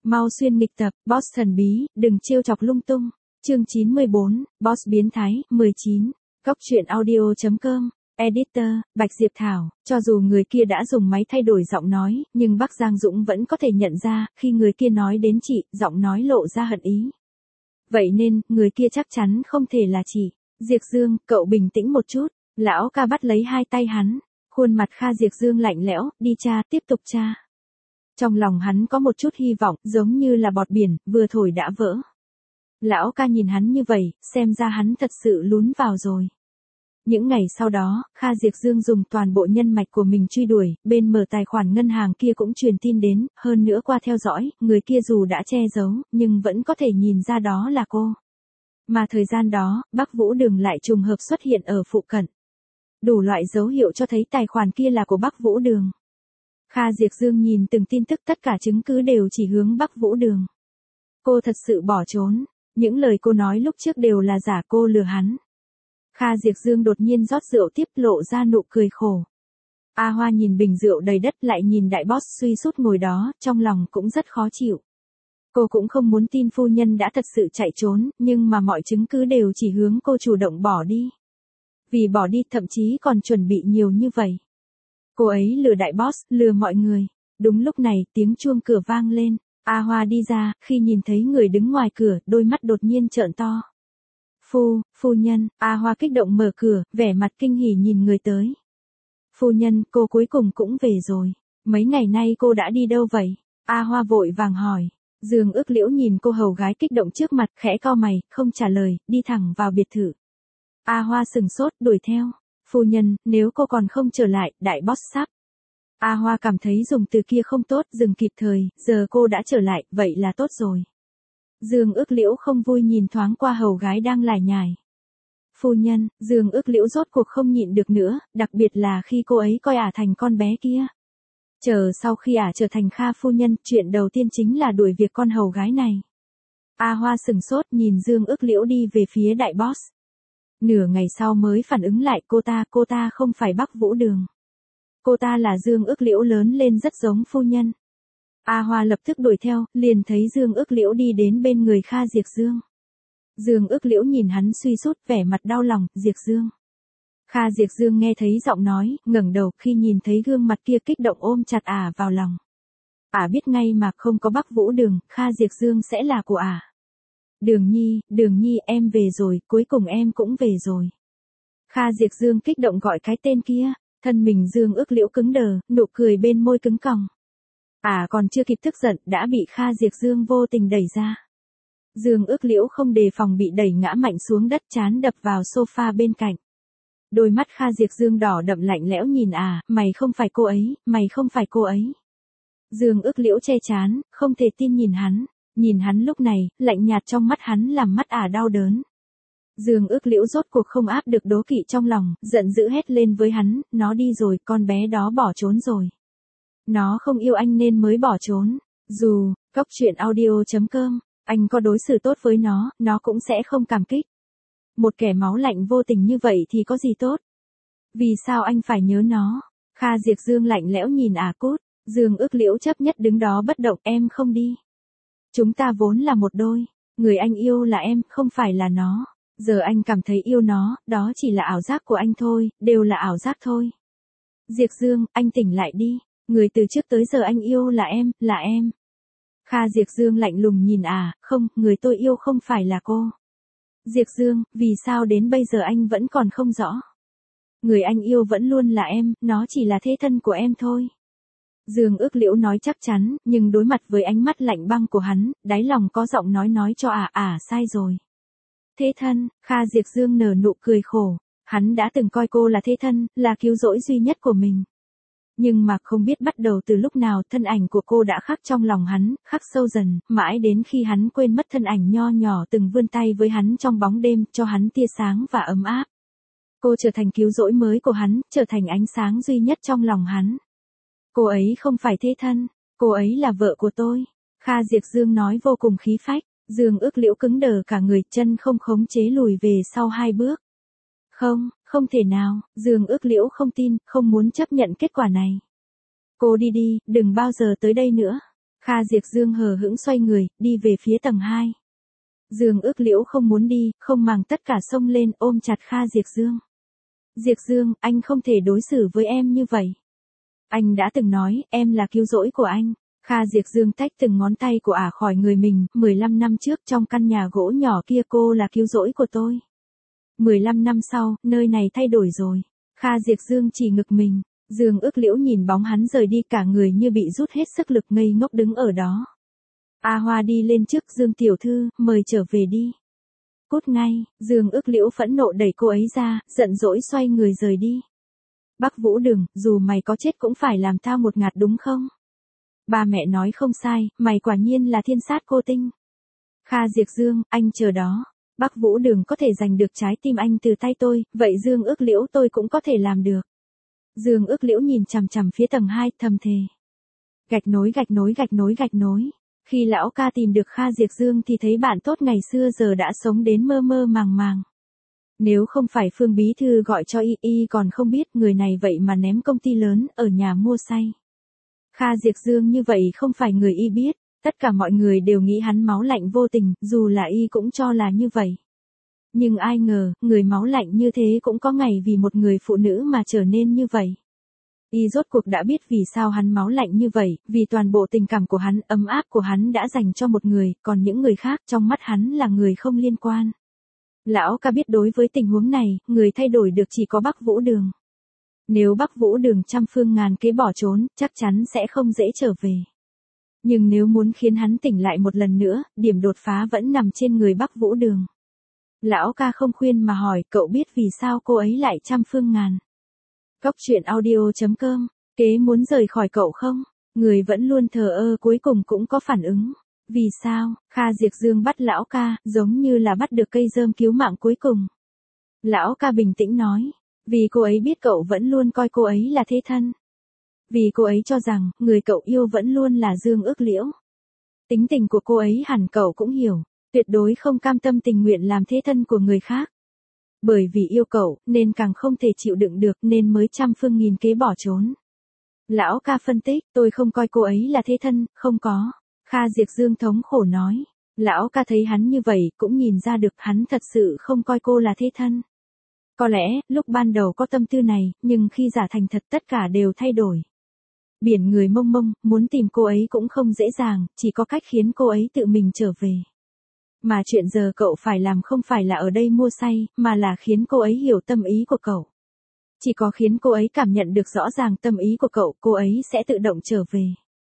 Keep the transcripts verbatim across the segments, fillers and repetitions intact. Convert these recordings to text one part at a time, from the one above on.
Mau xuyên nghịch tập, boss thần bí, đừng trêu chọc lung tung. Chương chín mươi bốn, boss biến thái, mười chín. Cóc truyện audio chấm com. Editor, Bạch Diệp Thảo. Cho dù người kia đã dùng máy thay đổi giọng nói, nhưng Bắc Giang Dũng vẫn có thể nhận ra, khi người kia nói đến chị, giọng nói lộ ra hận ý. Vậy nên, người kia chắc chắn không thể là chị. Diệp Dương, cậu bình tĩnh một chút. Lão ca bắt lấy hai tay hắn. Khuôn mặt Kha Diệp Dương lạnh lẽo, đi cha, tiếp tục cha. Trong lòng hắn có một chút hy vọng, giống như là bọt biển, vừa thổi đã vỡ. Lão ca nhìn hắn như vậy, xem ra hắn thật sự lún vào rồi. Những ngày sau đó, Kha Diệp Dương dùng toàn bộ nhân mạch của mình truy đuổi, bên mở tài khoản ngân hàng kia cũng truyền tin đến, hơn nữa qua theo dõi, người kia dù đã che giấu, nhưng vẫn có thể nhìn ra đó là cô. Mà thời gian đó, Bắc Vũ Đường lại trùng hợp xuất hiện ở phụ cận. Đủ loại dấu hiệu cho thấy tài khoản kia là của Bắc Vũ Đường. Kha Diệp Dương nhìn từng tin tức, tất cả chứng cứ đều chỉ hướng Bắc Vũ Đường. Cô thật sự bỏ trốn, những lời cô nói lúc trước đều là giả, cô lừa hắn. Kha Diệp Dương đột nhiên rót rượu tiếp, lộ ra nụ cười khổ. A Hoa nhìn bình rượu đầy đất, lại nhìn đại boss suy sút ngồi đó, trong lòng cũng rất khó chịu. Cô cũng không muốn tin phu nhân đã thật sự chạy trốn, nhưng mà mọi chứng cứ đều chỉ hướng cô chủ động bỏ đi. Vì bỏ đi thậm chí còn chuẩn bị nhiều như vậy. Cô ấy lừa đại boss, lừa mọi người. Đúng lúc này, tiếng chuông cửa vang lên. A Hoa đi ra, khi nhìn thấy người đứng ngoài cửa, đôi mắt đột nhiên trợn to. Phu, phu nhân, A Hoa kích động mở cửa, vẻ mặt kinh hỉ nhìn người tới. Phu nhân, cô cuối cùng cũng về rồi. Mấy ngày nay cô đã đi đâu vậy? A Hoa vội vàng hỏi. Dương Ước Liễu nhìn cô hầu gái kích động trước mặt, khẽ cau mày, không trả lời, đi thẳng vào biệt thự. A Hoa sừng sốt, đuổi theo. Phu nhân, nếu cô còn không trở lại, đại boss sắp. A Hoa cảm thấy dùng từ kia không tốt, dừng kịp thời, giờ cô đã trở lại, vậy là tốt rồi. Dương Ước Liễu không vui nhìn thoáng qua hầu gái đang lải nhải. Phu nhân, Dương Ước Liễu rốt cuộc không nhịn được nữa, đặc biệt là khi cô ấy coi ả thành con bé kia. Chờ sau khi ả trở thành Kha phu nhân, chuyện đầu tiên chính là đuổi việc con hầu gái này. A Hoa sừng sốt nhìn Dương Ước Liễu đi về phía đại boss. Nửa ngày sau mới phản ứng lại, cô ta, cô ta không phải Bắc Vũ Đường. Cô ta là Dương Ước Liễu, lớn lên rất giống phu nhân. A Hoa lập tức đuổi theo, liền thấy Dương Ước Liễu đi đến bên người Kha Diệp Dương. Dương Ước Liễu nhìn hắn suy sút, vẻ mặt đau lòng, Diệp Dương. Kha Diệp Dương nghe thấy giọng nói, ngẩng đầu, khi nhìn thấy gương mặt kia kích động ôm chặt ả vào lòng. Ả biết ngay mà không có Bắc Vũ Đường, Kha Diệp Dương sẽ là của ả. Đường Nhi, Đường Nhi, em về rồi, cuối cùng em cũng về rồi. Kha Diệp Dương kích động gọi cái tên kia, thân mình Dương Ước Liễu cứng đờ, nụ cười bên môi cứng còng. À còn chưa kịp tức giận, đã bị Kha Diệp Dương vô tình đẩy ra. Dương Ước Liễu không đề phòng bị đẩy ngã mạnh xuống đất, trán đập vào sofa bên cạnh. Đôi mắt Kha Diệp Dương đỏ đậm lạnh lẽo nhìn à, mày không phải cô ấy, mày không phải cô ấy. Dương Ước Liễu che trán, không thể tin nhìn hắn. Nhìn hắn lúc này, lạnh nhạt trong mắt hắn làm mắt ả đau đớn. Dương Ước Liễu rốt cuộc không áp được đố kỵ trong lòng, giận dữ hét lên với hắn, nó đi rồi, con bé đó bỏ trốn rồi. Nó không yêu anh nên mới bỏ trốn. Dù, cóc truyện audio chấm com, anh có đối xử tốt với nó, nó cũng sẽ không cảm kích. Một kẻ máu lạnh vô tình như vậy thì có gì tốt? Vì sao anh phải nhớ nó? Kha Diệp Dương lạnh lẽo nhìn ả cút. Dương Ước Liễu chấp nhất đứng đó bất động, em không đi. Chúng ta vốn là một đôi, người anh yêu là em, không phải là nó. Giờ anh cảm thấy yêu nó, đó chỉ là ảo giác của anh thôi, đều là ảo giác thôi. Diệp Dương, anh tỉnh lại đi, người từ trước tới giờ anh yêu là em, là em. Kha Diệp Dương lạnh lùng nhìn à, không, người tôi yêu không phải là cô. Diệp Dương, vì sao đến bây giờ anh vẫn còn không rõ? Người anh yêu vẫn luôn là em, nó chỉ là thế thân của em thôi. Dương Ước Liễu nói chắc chắn, nhưng đối mặt với ánh mắt lạnh băng của hắn, đáy lòng có giọng nói nói cho ả, à, à sai rồi. Thế thân, Kha Diệp Dương nở nụ cười khổ, hắn đã từng coi cô là thế thân, là cứu rỗi duy nhất của mình. Nhưng mà không biết bắt đầu từ lúc nào thân ảnh của cô đã khắc trong lòng hắn, khắc sâu dần, mãi đến khi hắn quên mất thân ảnh nho nhỏ từng vươn tay với hắn trong bóng đêm, cho hắn tia sáng và ấm áp. Cô trở thành cứu rỗi mới của hắn, trở thành ánh sáng duy nhất trong lòng hắn. Cô ấy không phải thế thân, cô ấy là vợ của tôi. Kha Diệp Dương nói vô cùng khí phách. Dương Ước Liễu cứng đờ cả người, chân không khống chế lùi về sau hai bước. Không, không thể nào, Dương Ước Liễu không tin, không muốn chấp nhận kết quả này. Cô đi đi, đừng bao giờ tới đây nữa. Kha Diệp Dương hờ hững xoay người, đi về phía tầng hai. Dương Ước Liễu không muốn đi, không màng tất cả xông lên ôm chặt Kha Diệp Dương. Diệp Dương, anh không thể đối xử với em như vậy. Anh đã từng nói, em là cứu rỗi của anh. Kha Diệp Dương tách từng ngón tay của ả khỏi người mình, mười lăm năm trước trong căn nhà gỗ nhỏ kia cô là cứu rỗi của tôi. mười lăm năm sau, nơi này thay đổi rồi. Kha Diệp Dương chỉ ngực mình, Dương Ước Liễu nhìn bóng hắn rời đi cả người như bị rút hết sức lực ngây ngốc đứng ở đó. A Hoa đi lên trước Dương tiểu thư, mời trở về đi. Cút ngay, Dương Ước Liễu phẫn nộ đẩy cô ấy ra, giận dỗi xoay người rời đi. Bắc Vũ Đường, dù mày có chết cũng phải làm tao một ngạt đúng không? Ba mẹ nói không sai, mày quả nhiên là thiên sát cô tinh. Kha Diệp Dương, anh chờ đó. Bắc Vũ Đường có thể giành được trái tim anh từ tay tôi, vậy Dương Ước Liễu tôi cũng có thể làm được. Dương Ước Liễu nhìn chằm chằm phía tầng hai, thầm thề. Gạch nối gạch nối gạch nối gạch nối. Khi lão ca tìm được Kha Diệp Dương thì thấy bạn tốt ngày xưa giờ đã sống đến mơ mơ màng màng. Nếu không phải Phương Bí Thư gọi cho y, y còn không biết người này vậy mà ném công ty lớn ở nhà mua say. Kha Diệp Dương như vậy không phải người y biết, tất cả mọi người đều nghĩ hắn máu lạnh vô tình, dù là y cũng cho là như vậy. Nhưng ai ngờ, người máu lạnh như thế cũng có ngày vì một người phụ nữ mà trở nên như vậy. Y rốt cuộc đã biết vì sao hắn máu lạnh như vậy, vì toàn bộ tình cảm của hắn, ấm áp của hắn đã dành cho một người, còn những người khác trong mắt hắn là người không liên quan. Lão ca biết đối với tình huống này, người thay đổi được chỉ có Bắc Vũ Đường. Nếu Bắc Vũ Đường trăm phương ngàn kế bỏ trốn, chắc chắn sẽ không dễ trở về. Nhưng nếu muốn khiến hắn tỉnh lại một lần nữa, điểm đột phá vẫn nằm trên người Bắc Vũ Đường. Lão ca không khuyên mà hỏi, cậu biết vì sao cô ấy lại trăm phương ngàn. Cóc truyện audio chấm com, kế muốn rời khỏi cậu không? Người vẫn luôn thờ ơ cuối cùng cũng có phản ứng. Vì sao? Kha Diệp Dương bắt lão ca, giống như là bắt được cây rơm cứu mạng cuối cùng. Lão ca bình tĩnh nói, vì cô ấy biết cậu vẫn luôn coi cô ấy là thế thân. Vì cô ấy cho rằng, người cậu yêu vẫn luôn là Dương Ước Liễu. Tính tình của cô ấy hẳn cậu cũng hiểu, tuyệt đối không cam tâm tình nguyện làm thế thân của người khác. Bởi vì yêu cậu, nên càng không thể chịu đựng được nên mới trăm phương nghìn kế bỏ trốn. Lão ca phân tích, tôi không coi cô ấy là thế thân, không có. Kha Diệp Dương thống khổ nói. Lão ca thấy hắn như vậy, cũng nhìn ra được hắn thật sự không coi cô là thế thân. Có lẽ, lúc ban đầu có tâm tư này, nhưng khi giả thành thật tất cả đều thay đổi. Biển người Mông Mông, muốn tìm cô ấy cũng không dễ dàng, chỉ có cách khiến cô ấy tự mình trở về. Mà chuyện giờ cậu phải làm không phải là ở đây mua say, mà là khiến cô ấy hiểu tâm ý của cậu. Chỉ có khiến cô ấy cảm nhận được rõ ràng tâm ý của cậu, cô ấy sẽ tự động trở về.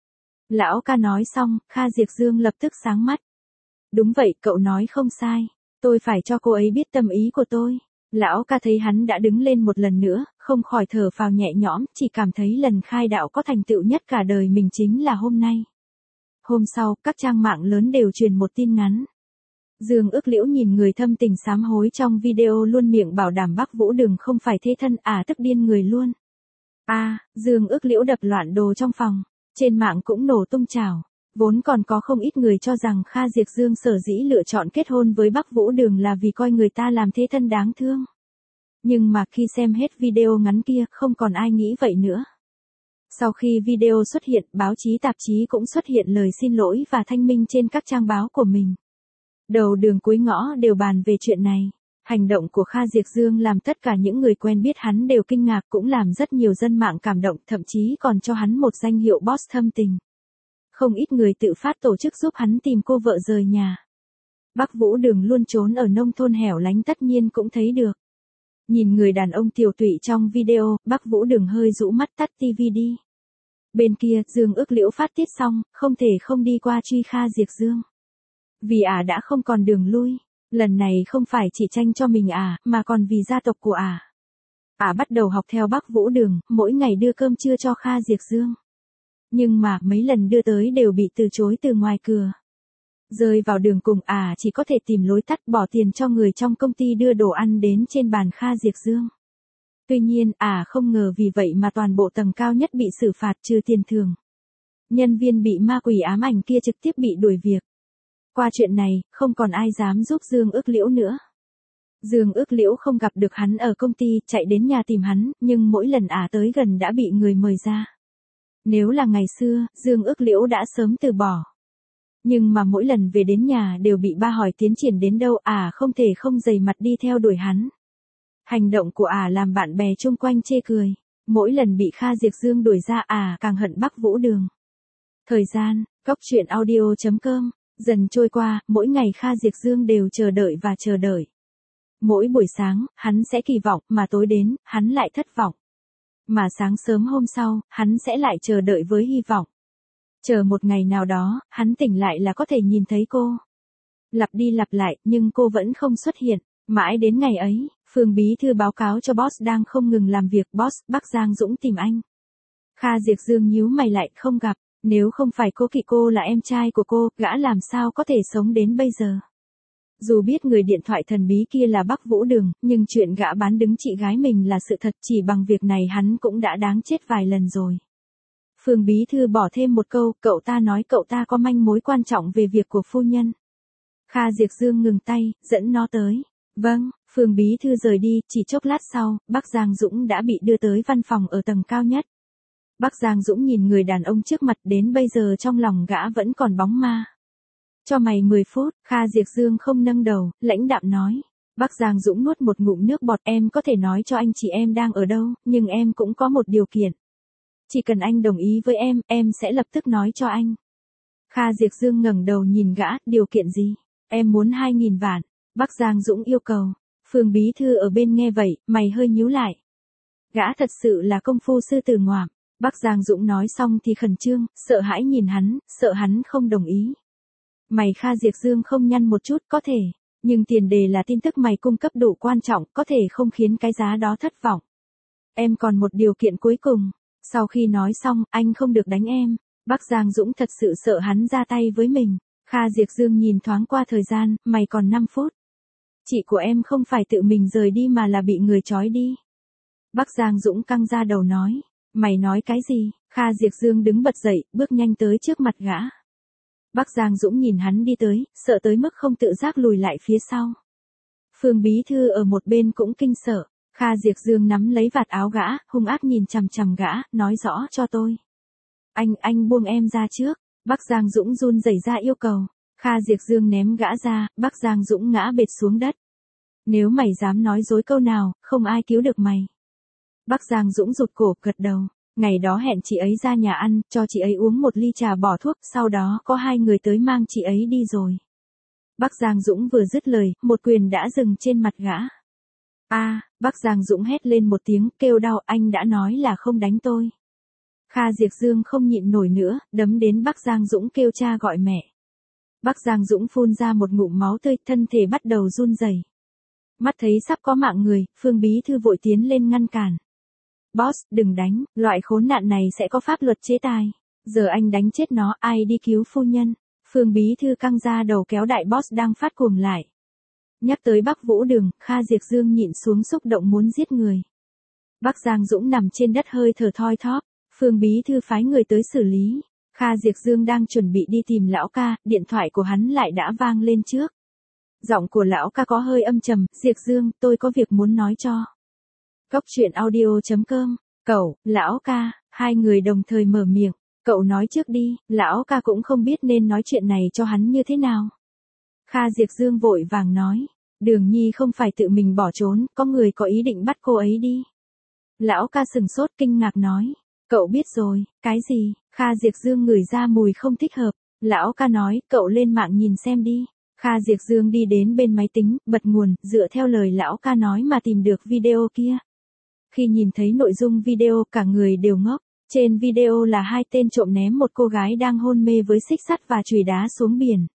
Lão ca nói xong, Kha Diệp Dương lập tức sáng mắt. Đúng vậy, cậu nói không sai. Tôi phải cho cô ấy biết tâm ý của tôi. Lão ca thấy hắn đã đứng lên một lần nữa, không khỏi thở phào nhẹ nhõm, chỉ cảm thấy lần khai đạo có thành tựu nhất cả đời mình chính là hôm nay. Hôm sau, các trang mạng lớn đều truyền một tin ngắn. Dương Ước Liễu nhìn người thâm tình sám hối trong video luôn miệng bảo đảm Bắc Vũ Đường không phải thế thân, à tức điên người luôn. A, à, Dương Ước Liễu đập loạn đồ trong phòng, trên mạng cũng nổ tung trào. Vốn còn có không ít người cho rằng Kha Diệp Dương sở dĩ lựa chọn kết hôn với Bắc Vũ Đường là vì coi người ta làm thế thân đáng thương. Nhưng mà khi xem hết video ngắn kia, không còn ai nghĩ vậy nữa. Sau khi video xuất hiện, báo chí tạp chí cũng xuất hiện lời xin lỗi và thanh minh trên các trang báo của mình. Đầu đường cuối ngõ đều bàn về chuyện này. Hành động của Kha Diệp Dương làm tất cả những người quen biết hắn đều kinh ngạc, cũng làm rất nhiều dân mạng cảm động, thậm chí còn cho hắn một danh hiệu boss thâm tình. Không ít người tự phát tổ chức giúp hắn tìm cô vợ rời nhà. Bắc Vũ Đường luôn trốn ở nông thôn hẻo lánh tất nhiên cũng thấy được. Nhìn người đàn ông tiều tụy trong video, Bắc Vũ Đường hơi rũ mắt tắt tivi đi. Bên kia, Dương Ước Liễu phát tiết xong, không thể không đi qua truy Kha Diệp Dương. Vì ả à đã không còn đường lui, lần này không phải chỉ tranh cho mình ả, à, mà còn vì gia tộc của ả. À. Ả à bắt đầu học theo Bắc Vũ Đường, mỗi ngày đưa cơm trưa cho Kha Diệp Dương. Nhưng mà, mấy lần đưa tới đều bị từ chối từ ngoài cửa. Rơi vào đường cùng ả à chỉ có thể tìm lối tắt bỏ tiền cho người trong công ty đưa đồ ăn đến trên bàn Kha Diệp Dương. Tuy nhiên, ả à không ngờ vì vậy mà toàn bộ tầng cao nhất bị xử phạt trừ tiền thưởng. Nhân viên bị ma quỷ ám ảnh kia trực tiếp bị đuổi việc. Qua chuyện này, không còn ai dám giúp Dương Ước Liễu nữa. Dương Ước Liễu không gặp được hắn ở công ty, chạy đến nhà tìm hắn, nhưng mỗi lần ả tới gần đã bị người mời ra. Nếu là ngày xưa, Dương Ước Liễu đã sớm từ bỏ. Nhưng mà mỗi lần về đến nhà đều bị ba hỏi tiến triển đến đâu, ả à, không thể không dày mặt đi theo đuổi hắn. Hành động của ả à làm bạn bè chung quanh chê cười. Mỗi lần bị Kha Diệp Dương đuổi ra ả à, càng hận Bắc Vũ Đường. Thời gian, góc truyện audio chấm com, dần trôi qua, mỗi ngày Kha Diệp Dương đều chờ đợi và chờ đợi. Mỗi buổi sáng, hắn sẽ kỳ vọng, mà tối đến, hắn lại thất vọng. Mà sáng sớm hôm sau, hắn sẽ lại chờ đợi với hy vọng. Chờ một ngày nào đó, hắn tỉnh lại là có thể nhìn thấy cô. Lặp đi lặp lại, nhưng cô vẫn không xuất hiện. Mãi đến ngày ấy, Phương Bí Thư báo cáo cho boss đang không ngừng làm việc. Boss, Bắc Giang Dũng tìm anh. Kha Diệp Dương nhíu mày lại, không gặp. Nếu không phải cô kỵ cô là em trai của cô, gã làm sao có thể sống đến bây giờ. Dù biết người điện thoại thần bí kia là Bắc Vũ Đường, nhưng chuyện gã bán đứng chị gái mình là sự thật, chỉ bằng việc này hắn cũng đã đáng chết vài lần rồi. Phương Bí Thư bỏ thêm một câu, cậu ta nói cậu ta có manh mối quan trọng về việc của phu nhân. Kha Diệp Dương ngừng tay, dẫn nó tới. Vâng, Phương Bí Thư rời đi, chỉ chốc lát sau, Bắc Giang Dũng đã bị đưa tới văn phòng ở tầng cao nhất. Bắc Giang Dũng nhìn người đàn ông trước mặt, đến bây giờ trong lòng gã vẫn còn bóng ma. Cho mày mười phút, Kha Diệp Dương không nâng đầu, lãnh đạm nói. Bắc Giang Dũng nuốt một ngụm nước bọt, em có thể nói cho anh chị em đang ở đâu, nhưng em cũng có một điều kiện. Chỉ cần anh đồng ý với em, em sẽ lập tức nói cho anh. Kha Diệp Dương ngẩng đầu nhìn gã, điều kiện gì? Em muốn hai nghìn vạn. Bắc Giang Dũng yêu cầu. Phương Bí Thư ở bên nghe vậy, mày hơi nhíu lại. Gã thật sự là công phu sư tử ngoạm. Bắc Giang Dũng nói xong thì khẩn trương, sợ hãi nhìn hắn, sợ hắn không đồng ý. Mày Kha Diệp Dương không nhăn một chút, có thể. Nhưng tiền đề là tin tức mày cung cấp đủ quan trọng, có thể không khiến cái giá đó thất vọng. Em còn một điều kiện cuối cùng. Sau khi nói xong, anh không được đánh em. Bắc Giang Dũng thật sự sợ hắn ra tay với mình. Kha Diệp Dương nhìn thoáng qua thời gian, mày còn năm phút. Chị của em không phải tự mình rời đi mà là bị người trói đi. Bắc Giang Dũng căng ra đầu nói. Mày nói cái gì? Kha Diệp Dương đứng bật dậy, bước nhanh tới trước mặt gã. Bắc Giang Dũng nhìn hắn đi tới, sợ tới mức không tự giác lùi lại phía sau. Phương Bí Thư ở một bên cũng kinh sợ. Kha Diệp Dương nắm lấy vạt áo gã, hung ác nhìn chằm chằm gã, nói rõ cho tôi. Anh, anh buông em ra trước. Bắc Giang Dũng run rẩy ra yêu cầu. Kha Diệp Dương ném gã ra, Bắc Giang Dũng ngã bệt xuống đất. Nếu mày dám nói dối câu nào, không ai cứu được mày. Bắc Giang Dũng rụt cổ, gật đầu. Ngày đó hẹn chị ấy ra nhà ăn, cho chị ấy uống một ly trà bỏ thuốc, sau đó có hai người tới mang chị ấy đi rồi. Bắc Giang Dũng vừa dứt lời, một quyền đã dừng trên mặt gã. A, à, Bắc Giang Dũng hét lên một tiếng, kêu đau, anh đã nói là không đánh tôi. Kha Diệp Dương không nhịn nổi nữa, đấm đến Bắc Giang Dũng kêu cha gọi mẹ. Bắc Giang Dũng phun ra một ngụm máu tươi, thân thể bắt đầu run rẩy. Mắt thấy sắp có mạng người, Phương Bí Thư vội tiến lên ngăn cản. Boss, đừng đánh, loại khốn nạn này sẽ có pháp luật chế tài. Giờ anh đánh chết nó, ai đi cứu phu nhân? Phương Bí Thư căng ra đầu kéo đại boss đang phát cuồng lại. Nhắc tới Bắc Vũ Đường, Kha Diệp Dương nhịn xuống xúc động muốn giết người. Bắc Giang Dũng nằm trên đất hơi thở thoi thóp. Phương Bí Thư phái người tới xử lý. Kha Diệp Dương đang chuẩn bị đi tìm lão ca, điện thoại của hắn lại đã vang lên trước. Giọng của lão ca có hơi âm trầm, Diệp Dương, tôi có việc muốn nói cho. Góc truyện audio chấm com, cậu, lão ca, hai người đồng thời mở miệng. Cậu nói trước đi, lão ca cũng không biết nên nói chuyện này cho hắn như thế nào. Kha Diệp Dương vội vàng nói, Đường Nhi không phải tự mình bỏ trốn, có người có ý định bắt cô ấy đi. Lão ca sừng sốt kinh ngạc nói, cậu biết rồi, cái gì? Kha Diệp Dương ngửi ra mùi không thích hợp. Lão ca nói, cậu lên mạng nhìn xem đi. Kha Diệp Dương đi đến bên máy tính, bật nguồn, dựa theo lời lão ca nói mà tìm được video kia. Khi nhìn thấy nội dung video, cả người đều ngốc. Trên video là hai tên trộm ném một cô gái đang hôn mê với xích sắt và chùy đá xuống biển.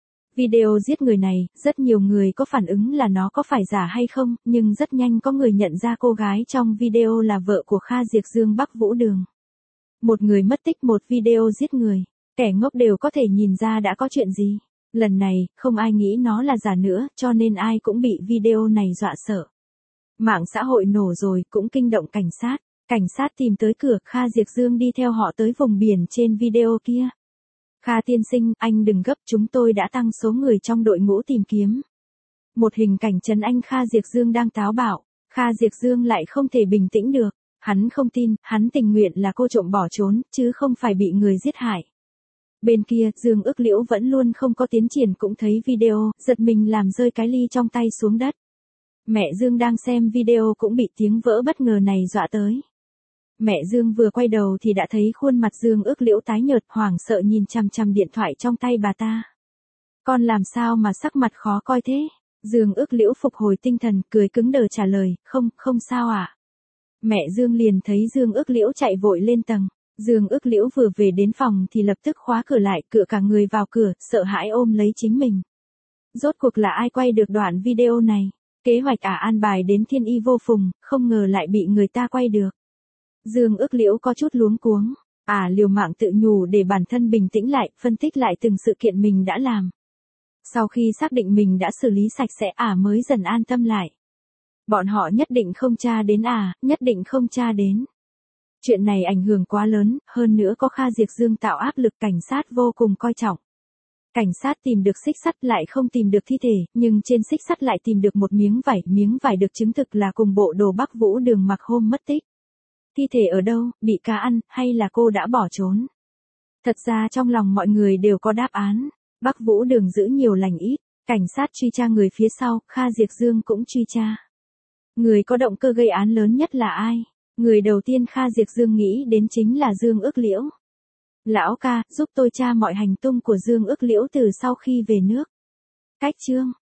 Video giết người này, rất nhiều người có phản ứng là nó có phải giả hay không, nhưng rất nhanh có người nhận ra cô gái trong video là vợ của Kha Diệp Dương, Bắc Vũ Đường. Một người mất tích, một video giết người. Kẻ ngốc đều có thể nhìn ra đã có chuyện gì. Lần này, không ai nghĩ nó là giả nữa, cho nên ai cũng bị video này dọa sợ. Mạng xã hội nổ rồi, cũng kinh động cảnh sát. Cảnh sát tìm tới cửa, Kha Diệp Dương đi theo họ tới vùng biển trên video kia. Kha tiên sinh, anh đừng gấp, chúng tôi đã tăng số người trong đội ngũ tìm kiếm. Một hình cảnh trấn anh Kha Diệp Dương đang táo bạo. Kha Diệp Dương lại không thể bình tĩnh được. Hắn không tin, hắn tình nguyện là cô trộm bỏ trốn, chứ không phải bị người giết hại. Bên kia, Dương Ước Liễu vẫn luôn không có tiến triển cũng thấy video, giật mình làm rơi cái ly trong tay xuống đất. Mẹ Dương đang xem video cũng bị tiếng vỡ bất ngờ này dọa tới. Mẹ Dương vừa quay đầu thì đã thấy khuôn mặt Dương Ước Liễu tái nhợt, hoảng sợ nhìn chằm chằm điện thoại trong tay bà ta. Con làm sao mà sắc mặt khó coi thế? Dương Ước Liễu phục hồi tinh thần, cười cứng đờ trả lời, không, không sao ạ. À? Mẹ Dương liền thấy Dương Ước Liễu chạy vội lên tầng. Dương Ước Liễu vừa về đến phòng thì lập tức khóa cửa lại, cựa cả người vào cửa, sợ hãi ôm lấy chính mình. Rốt cuộc là ai quay được đoạn video này? Kế hoạch ả an bài đến thiên y vô phùng, không ngờ lại bị người ta quay được. Dương Ước Liễu có chút luống cuống, ả à, liều mạng tự nhủ để bản thân bình tĩnh lại, phân tích lại từng sự kiện mình đã làm. Sau khi xác định mình đã xử lý sạch sẽ ả à mới dần an tâm lại. Bọn họ nhất định không tra đến ả, à, nhất định không tra đến. Chuyện này ảnh hưởng quá lớn, hơn nữa có Kha Diệp Dương tạo áp lực, cảnh sát vô cùng coi trọng. Cảnh sát tìm được xích sắt lại không tìm được thi thể, nhưng trên xích sắt lại tìm được một miếng vải, miếng vải được chứng thực là cùng bộ đồ Bắc Vũ Đường mặc hôm mất tích. Thi thể ở đâu, bị cá ăn, hay là cô đã bỏ trốn? Thật ra trong lòng mọi người đều có đáp án. Bắc Vũ Đường giữ nhiều lành ít, cảnh sát truy tra người phía sau, Kha Diệp Dương cũng truy tra. Người có động cơ gây án lớn nhất là ai? Người đầu tiên Kha Diệp Dương nghĩ đến chính là Dương Ước Liễu. Lão ca, giúp tôi tra mọi hành tung của Dương Ước Liễu từ sau khi về nước. Cách chương